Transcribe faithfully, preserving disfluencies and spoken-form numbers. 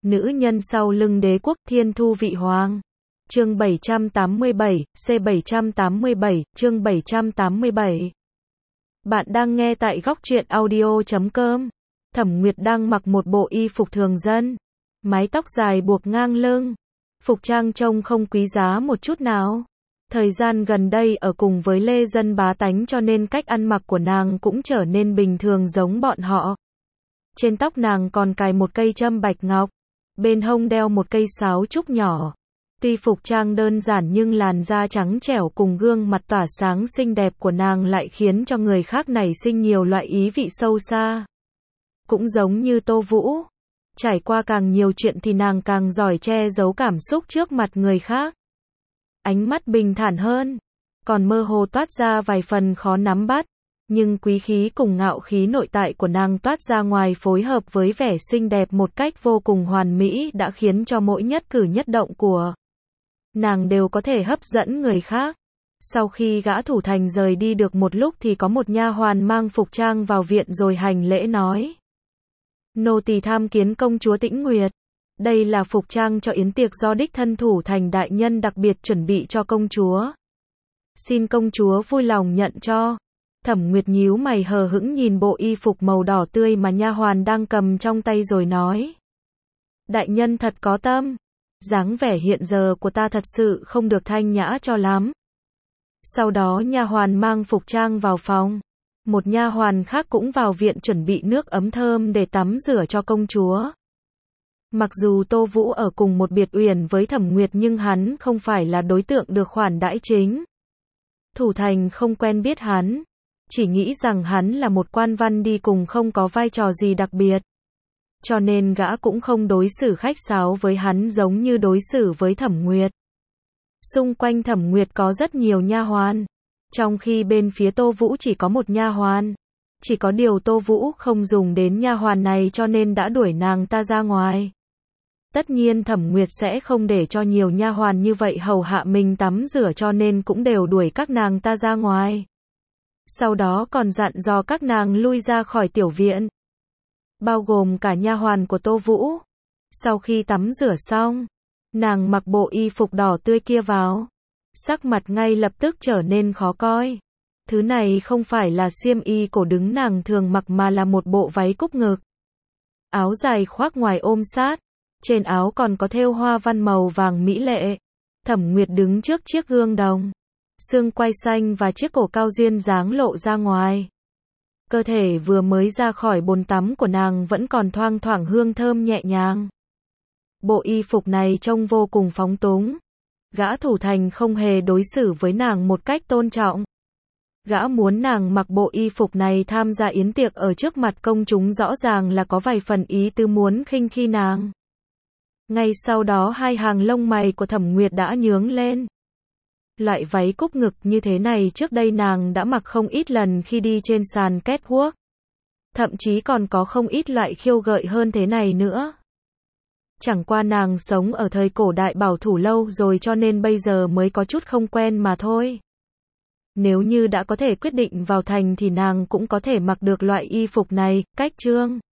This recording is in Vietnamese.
Nữ nhân sau lưng đế quốc Thiên Thu Vị Hoàng. Chương bảy trăm tám mươi bảy, C bảy trăm tám mươi bảy, chương bảy trăm tám mươi bảy. Bạn đang nghe tại góc truyện audio chấm com. Thẩm Nguyệt đang mặc một bộ y phục thường dân, mái tóc dài buộc ngang lưng, phục trang trông không quý giá một chút nào. Thời gian gần đây ở cùng với lê dân bá tánh cho nên cách ăn mặc của nàng cũng trở nên bình thường giống bọn họ. Trên tóc nàng còn cài một cây châm bạch ngọc, bên hông đeo một cây sáo trúc nhỏ. Tuy phục trang đơn giản nhưng làn da trắng trẻo cùng gương mặt tỏa sáng xinh đẹp của nàng lại khiến cho người khác nảy sinh nhiều loại ý vị sâu xa. Cũng giống như Tô Vũ, trải qua càng nhiều chuyện thì nàng càng giỏi che giấu cảm xúc trước mặt người khác. Ánh mắt bình thản hơn, còn mơ hồ toát ra vài phần khó nắm bắt, nhưng quý khí cùng ngạo khí nội tại của nàng toát ra ngoài phối hợp với vẻ xinh đẹp một cách vô cùng hoàn mỹ đã khiến cho mỗi nhất cử nhất động của nàng đều có thể hấp dẫn người khác. Sau khi gã thủ thành rời đi được một lúc thì có một nha hoàn mang phục trang vào viện rồi hành lễ nói: Nô tỳ tham kiến công chúa Tĩnh Nguyệt. Đây là phục trang cho yến tiệc do đích thân thủ thành đại nhân đặc biệt chuẩn bị cho công chúa. Xin công chúa vui lòng nhận cho. Thẩm Nguyệt nhíu mày hờ hững nhìn bộ y phục màu đỏ tươi mà nha hoàn đang cầm trong tay rồi nói: Đại nhân thật có tâm. Dáng vẻ hiện giờ của ta thật sự không được thanh nhã cho lắm. Sau đó nha hoàn mang phục trang vào phòng. Một nha hoàn khác cũng vào viện chuẩn bị nước ấm thơm để tắm rửa cho công chúa. Mặc dù Tô Vũ ở cùng một biệt uyển với Thẩm Nguyệt nhưng hắn không phải là đối tượng được khoản đãi chính. Thủ thành không quen biết hắn, chỉ nghĩ rằng hắn là một quan văn đi cùng không có vai trò gì đặc biệt. Cho nên gã cũng không đối xử khách sáo với hắn giống như đối xử với Thẩm Nguyệt. Xung quanh Thẩm Nguyệt có rất nhiều nha hoàn, trong khi bên phía Tô Vũ chỉ có một nha hoàn. Chỉ có điều Tô Vũ không dùng đến nha hoàn này cho nên đã đuổi nàng ta ra ngoài. Tất nhiên Thẩm Nguyệt sẽ không để cho nhiều nha hoàn như vậy hầu hạ mình tắm rửa cho nên cũng đều đuổi các nàng ta ra ngoài. Sau đó còn dặn dò các nàng lui ra khỏi tiểu viện, bao gồm cả nha hoàn của Tô Vũ. Sau khi tắm rửa xong, nàng mặc bộ y phục đỏ tươi kia vào, sắc mặt ngay lập tức trở nên khó coi. Thứ này không phải là xiêm y cổ đứng nàng thường mặc mà là một bộ váy cúc ngực. Áo dài khoác ngoài ôm sát, trên áo còn có thêu hoa văn màu vàng mỹ lệ. Thẩm Nguyệt đứng trước chiếc gương đồng, xương quai xanh và chiếc cổ cao duyên dáng lộ ra ngoài. Cơ thể vừa mới ra khỏi bồn tắm của nàng vẫn còn thoang thoảng hương thơm nhẹ nhàng. Bộ y phục này trông vô cùng phóng túng. Gã thủ thành không hề đối xử với nàng một cách tôn trọng. Gã muốn nàng mặc bộ y phục này tham gia yến tiệc ở trước mặt công chúng rõ ràng là có vài phần ý tứ muốn khinh khi nàng. Ngay sau đó hai hàng lông mày của Thẩm Nguyệt đã nhướng lên. Loại váy cúc ngực như thế này trước đây nàng đã mặc không ít lần khi đi trên sàn catwalk. Thậm chí còn có không ít loại khiêu gợi hơn thế này nữa. Chẳng qua nàng sống ở thời cổ đại bảo thủ lâu rồi cho nên bây giờ mới có chút không quen mà thôi. Nếu như đã có thể quyết định vào thành thì nàng cũng có thể mặc được loại y phục này, cách trương.